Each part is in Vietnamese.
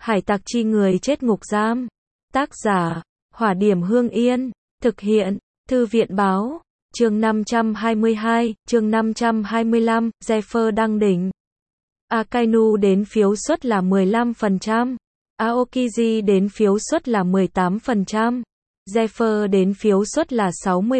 Hải tặc chi người chết ngục giam. Tác giả, Hỏa Điểm Hương Yên. Thực hiện, Thư viện Báo. Chương 522, chương 525, Zephyr đăng đỉnh. Akainu đến phiếu suất là 15%. Aokiji đến phiếu suất là 18%. Zephyr đến phiếu suất là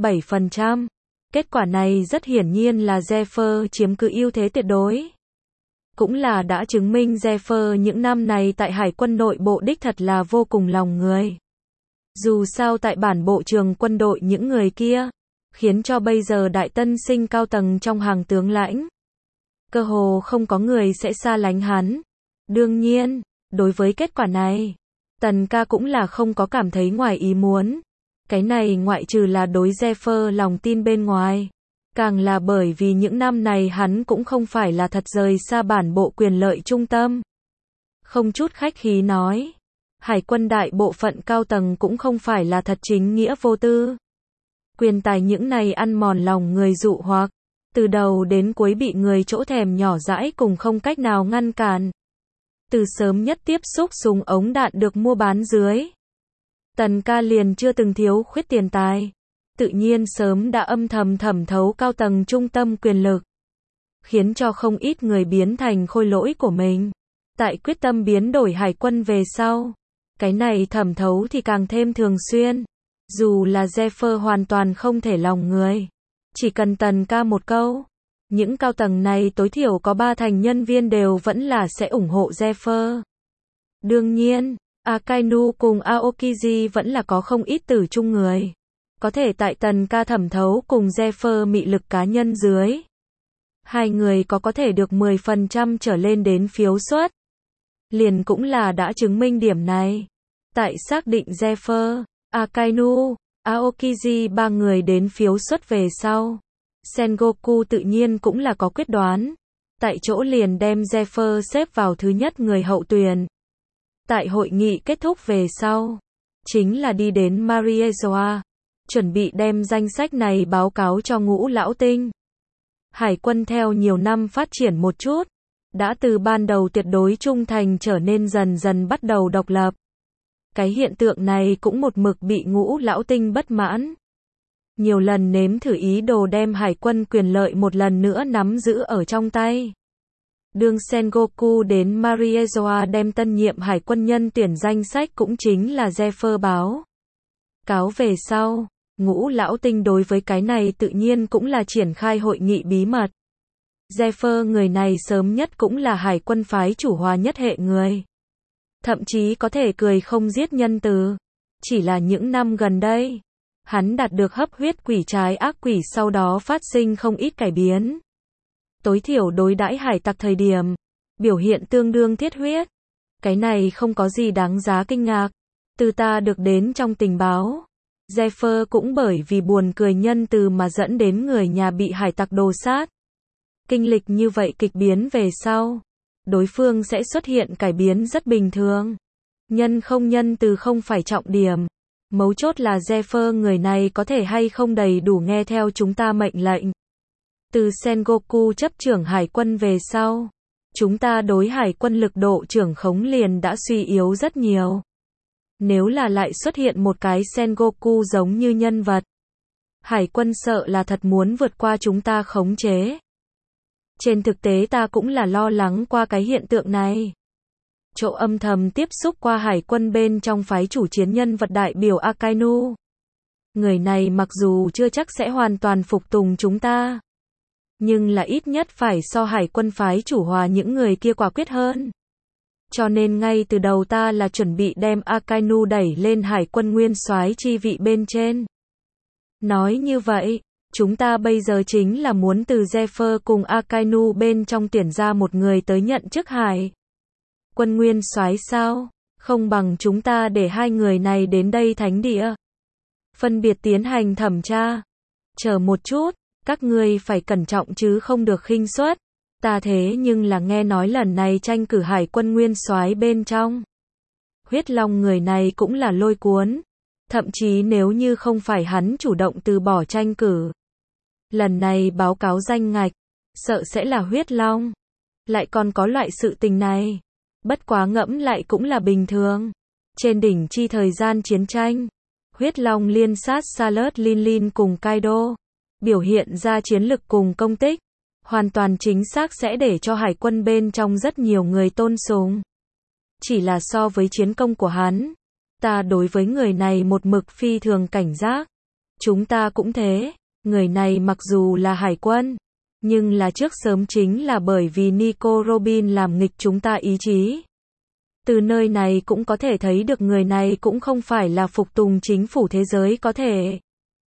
67%. Kết quả này rất hiển nhiên là Zephyr chiếm cứ ưu thế tuyệt đối. Cũng là đã chứng minh Zephyr những năm này tại hải quân nội bộ đích thật là vô cùng lòng người. Dù sao tại bản bộ trường quân đội những người kia, khiến cho bây giờ đại tân sinh cao tầng trong hàng tướng lãnh, cơ hồ không có người sẽ xa lánh hắn. Đương nhiên, đối với kết quả này, Tần ca cũng là không có cảm thấy ngoài ý muốn. Cái này ngoại trừ là đối Zephyr lòng tin bên ngoài, càng là bởi vì những năm này hắn cũng không phải là thật rời xa bản bộ quyền lợi trung tâm. Không chút khách khí nói, hải quân đại bộ phận cao tầng cũng không phải là thật chính nghĩa vô tư. Quyền tài những này ăn mòn lòng người dụ hoặc, từ đầu đến cuối bị người chỗ thèm nhỏ dãi cùng không cách nào ngăn cản. Từ sớm nhất tiếp xúc súng ống đạn được mua bán dưới, Tần ca liền chưa từng thiếu khuyết tiền tài, tự nhiên sớm đã âm thầm thẩm thấu cao tầng trung tâm quyền lực, khiến cho không ít người biến thành khôi lỗi của mình. Tại quyết tâm biến đổi hải quân về sau, cái này thẩm thấu thì càng thêm thường xuyên. Dù là Zephyr hoàn toàn không thể lòng người, chỉ cần Tần ca một câu, những cao tầng này tối thiểu có 3/4 nhân viên đều vẫn là sẽ ủng hộ Zephyr. Đương nhiên, Akainu cùng Aokiji vẫn là có không ít tử chung người, có thể tại Tần ca thẩm thấu cùng Zephyr mị lực cá nhân dưới, hai người có thể được 10% trở lên đến phiếu suất, liền cũng là đã chứng minh điểm này. Tại xác định Zephyr, Akainu, Aokiji ba người đến phiếu suất về sau, Sengoku tự nhiên cũng là có quyết đoán, tại chỗ liền đem Zephyr xếp vào thứ nhất người hậu tuyển. Tại hội nghị kết thúc về sau, chính là đi đến Mariezoa, chuẩn bị đem danh sách này báo cáo cho Ngũ Lão Tinh. Hải quân theo nhiều năm phát triển một chút, đã từ ban đầu tuyệt đối trung thành trở nên dần dần bắt đầu độc lập. Cái hiện tượng này cũng một mực bị Ngũ Lão Tinh bất mãn. Nhiều lần nếm thử ý đồ đem hải quân quyền lợi một lần nữa nắm giữ ở trong tay. Đương Sengoku đến Mariezoa đem tân nhiệm hải quân nhân tuyển danh sách cũng chính là Zephyr báo cáo về sau, Ngũ Lão Tinh đối với cái này tự nhiên cũng là triển khai hội nghị bí mật. Zephyr người này sớm nhất cũng là hải quân phái chủ hòa nhất hệ người. Thậm chí có thể cười không giết nhân từ. Chỉ là những năm gần đây, hắn đạt được hấp huyết quỷ trái ác quỷ sau đó phát sinh không ít cải biến. Tối thiểu đối đãi hải tặc thời điểm, biểu hiện tương đương thiết huyết. Cái này không có gì đáng giá kinh ngạc. Từ ta được đến trong tình báo, Zephyr cũng bởi vì buồn cười nhân từ mà dẫn đến người nhà bị hải tặc đồ sát. Kinh lịch như vậy kịch biến về sau, đối phương sẽ xuất hiện cải biến rất bình thường. Nhân không nhân từ không phải trọng điểm. Mấu chốt là Zephyr người này có thể hay không đầy đủ nghe theo chúng ta mệnh lệnh. Từ Sengoku chấp trưởng hải quân về sau, chúng ta đối hải quân lực độ trưởng khống liền đã suy yếu rất nhiều. Nếu là lại xuất hiện một cái Sengoku giống như nhân vật, hải quân sợ là thật muốn vượt qua chúng ta khống chế. Trên thực tế ta cũng là lo lắng qua cái hiện tượng này. Chỗ âm thầm tiếp xúc qua hải quân bên trong phái chủ chiến nhân vật đại biểu Akainu. Người này mặc dù chưa chắc sẽ hoàn toàn phục tùng chúng ta, nhưng là ít nhất phải so hải quân phái chủ hòa những người kia quả quyết hơn. Cho nên ngay từ đầu ta là chuẩn bị đem Akainu đẩy lên hải quân nguyên soái chi vị bên trên. Nói như vậy, chúng ta bây giờ chính là muốn từ Zephyr cùng Akainu bên trong tuyển ra một người tới nhận chức hải quân nguyên soái sao? Không bằng chúng ta để hai người này đến đây thánh địa, phân biệt tiến hành thẩm tra. Chờ một chút, các ngươi phải cẩn trọng chứ không được khinh suất. Ta thế nhưng là nghe nói lần này tranh cử hải quân nguyên soái bên trong, Huyết Long người này cũng là lôi cuốn. Thậm chí nếu như không phải hắn chủ động từ bỏ tranh cử, lần này báo cáo danh ngạch, sợ sẽ là Huyết Long. Lại còn có loại sự tình này. Bất quá ngẫm lại cũng là bình thường. Trên đỉnh chi thời gian chiến tranh, huyết long liên sát Salut Lin cùng Kaido, biểu hiện ra chiến lực cùng công tích, hoàn toàn chính xác sẽ để cho hải quân bên trong rất nhiều người tôn sùng. Chỉ là so với chiến công của hắn, ta đối với người này một mực phi thường cảnh giác. Chúng ta cũng thế, người này mặc dù là hải quân, nhưng là trước sớm chính là bởi vì Nico Robin làm nghịch chúng ta ý chí. Từ nơi này cũng có thể thấy được người này cũng không phải là phục tùng chính phủ thế giới có thể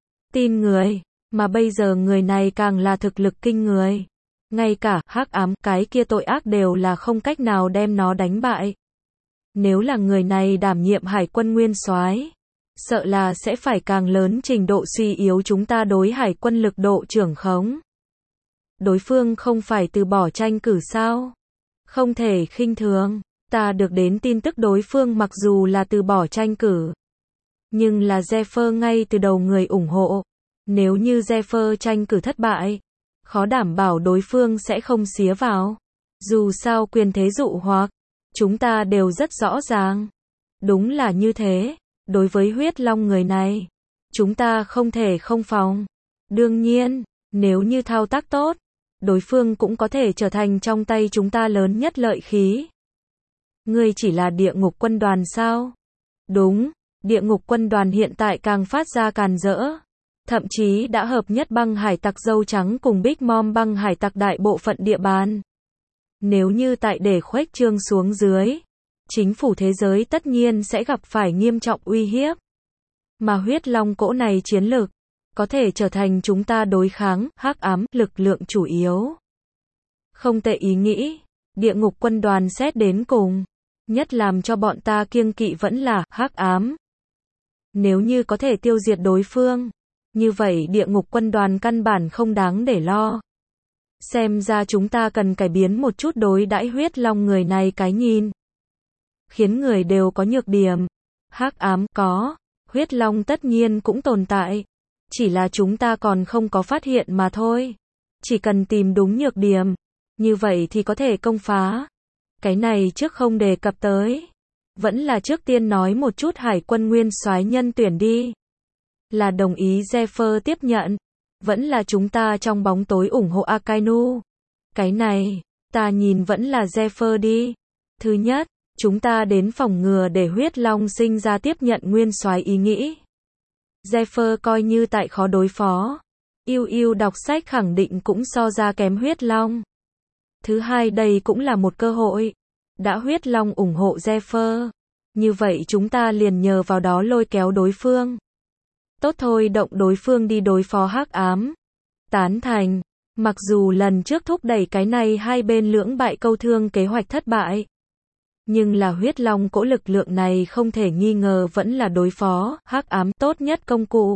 tin người, mà bây giờ người này càng là thực lực kinh người. Ngay cả hắc ám cái kia tội ác đều là không cách nào đem nó đánh bại. Nếu là người này đảm nhiệm hải quân nguyên soái, sợ là sẽ phải càng lớn trình độ suy yếu chúng ta đối hải quân lực độ trưởng khống. Đối phương không phải từ bỏ tranh cử sao? Không thể khinh thường. Ta được đến tin tức đối phương mặc dù là từ bỏ tranh cử, nhưng là Zephyr ngay từ đầu người ủng hộ. Nếu như Zephyr tranh cử thất bại, khó đảm bảo đối phương sẽ không xía vào. Dù sao quyền thế dụ hoặc, chúng ta đều rất rõ ràng. Đúng là như thế, đối với huyết long người này, chúng ta không thể không phòng. Đương nhiên, nếu như thao tác tốt, đối phương cũng có thể trở thành trong tay chúng ta lớn nhất lợi khí. Ngươi chỉ là địa ngục quân đoàn sao? Đúng, địa ngục quân đoàn hiện tại càng phát ra càn rỡ. Thậm chí đã hợp nhất băng hải tặc dâu trắng cùng Big Mom băng hải tặc đại bộ phận địa bàn. Nếu như tại để khuếch trương xuống dưới, chính phủ thế giới tất nhiên sẽ gặp phải nghiêm trọng uy hiếp. Mà huyết long cỗ này chiến lược, có thể trở thành chúng ta đối kháng, hắc ám, lực lượng chủ yếu. Không tệ ý nghĩ, địa ngục quân đoàn xét đến cùng. Nhất làm cho bọn ta kiêng kỵ vẫn là hắc ám. Nếu như có thể tiêu diệt đối phương, như vậy địa ngục quân đoàn căn bản không đáng để lo. Xem ra chúng ta cần cải biến một chút đối đãi huyết long người này cái nhìn. Khiến người đều có nhược điểm. Hắc ám có, huyết long tất nhiên cũng tồn tại. Chỉ là chúng ta còn không có phát hiện mà thôi. Chỉ cần tìm đúng nhược điểm, như vậy thì có thể công phá. Cái này trước không đề cập tới. Vẫn là trước tiên nói một chút hải quân nguyên soái nhân tuyển đi. Là đồng ý Zephyr tiếp nhận. Vẫn là chúng ta trong bóng tối ủng hộ Akainu. Cái này, ta nhìn vẫn là Zephyr đi. Thứ nhất, chúng ta đến phòng ngừa để huyết long sinh ra tiếp nhận nguyên soái ý nghĩ. Zephyr coi như tại khó đối phó. Yêu đọc sách khẳng định cũng so ra kém huyết long. Thứ hai đây cũng là một cơ hội. Đã huyết long ủng hộ Zephyr, như vậy chúng ta liền nhờ vào đó lôi kéo đối phương. Tốt thôi động đối phương đi đối phó hắc ám. Tán thành. Mặc dù lần trước thúc đẩy cái này hai bên lưỡng bại câu thương kế hoạch thất bại. Nhưng là huyết long cỗ lực lượng này không thể nghi ngờ vẫn là đối phó hắc ám tốt nhất công cụ.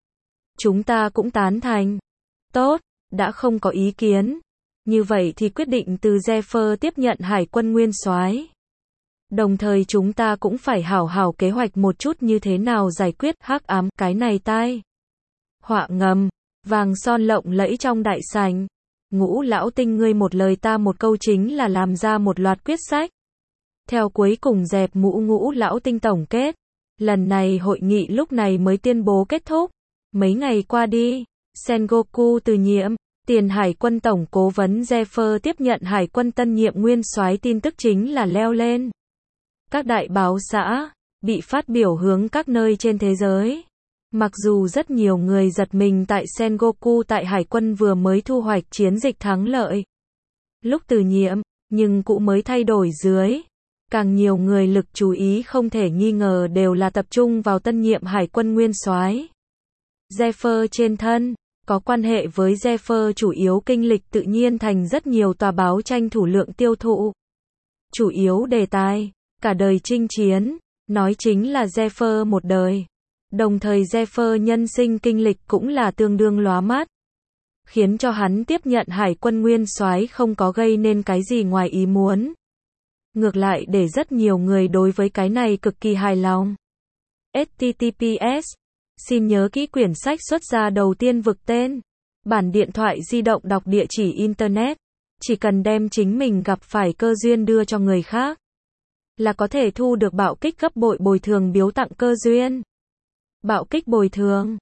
Chúng ta cũng tán thành. Tốt, đã không có ý kiến. Như vậy thì quyết định từ Zephyr tiếp nhận hải quân nguyên soái. Đồng thời chúng ta cũng phải hảo hảo kế hoạch một chút như thế nào giải quyết hắc ám cái này tai. Họa ngầm, vàng son lộng lẫy trong đại sảnh. Ngũ lão tinh ngươi một lời ta một câu chính là làm ra một loạt quyết sách. Theo cuối cùng dẹp mũ ngũ lão tinh tổng kết. Lần này hội nghị lúc này mới tuyên bố kết thúc. Mấy ngày qua đi, Sengoku từ nhiệm. Tiền hải quân tổng cố vấn Zephyr tiếp nhận hải quân tân nhiệm nguyên soái tin tức chính là leo lên. Các đại báo xã, bị phát biểu hướng các nơi trên thế giới. Mặc dù rất nhiều người giật mình tại Sengoku tại hải quân vừa mới thu hoạch chiến dịch thắng lợi. Lúc từ nhiệm, nhưng cũng mới thay đổi dưới. Càng nhiều người lực chú ý không thể nghi ngờ đều là tập trung vào tân nhiệm hải quân nguyên soái. Zephyr trên thân. Có quan hệ với Zephyr chủ yếu kinh lịch tự nhiên thành rất nhiều tòa báo tranh thủ lượng tiêu thụ. Chủ yếu đề tài, cả đời chinh chiến, nói chính là Zephyr một đời. Đồng thời Zephyr nhân sinh kinh lịch cũng là tương đương lóa mắt. Khiến cho hắn tiếp nhận hải quân nguyên soái không có gây nên cái gì ngoài ý muốn. Ngược lại để rất nhiều người đối với cái này cực kỳ hài lòng. https Xin nhớ kỹ quyển sách xuất ra đầu tiên vực tên. Bản điện thoại di động đọc địa chỉ Internet. Chỉ cần đem chính mình gặp phải cơ duyên đưa cho người khác. là có thể thu được bạo kích gấp bội bồi thường biếu tặng cơ duyên. Bạo kích bồi thường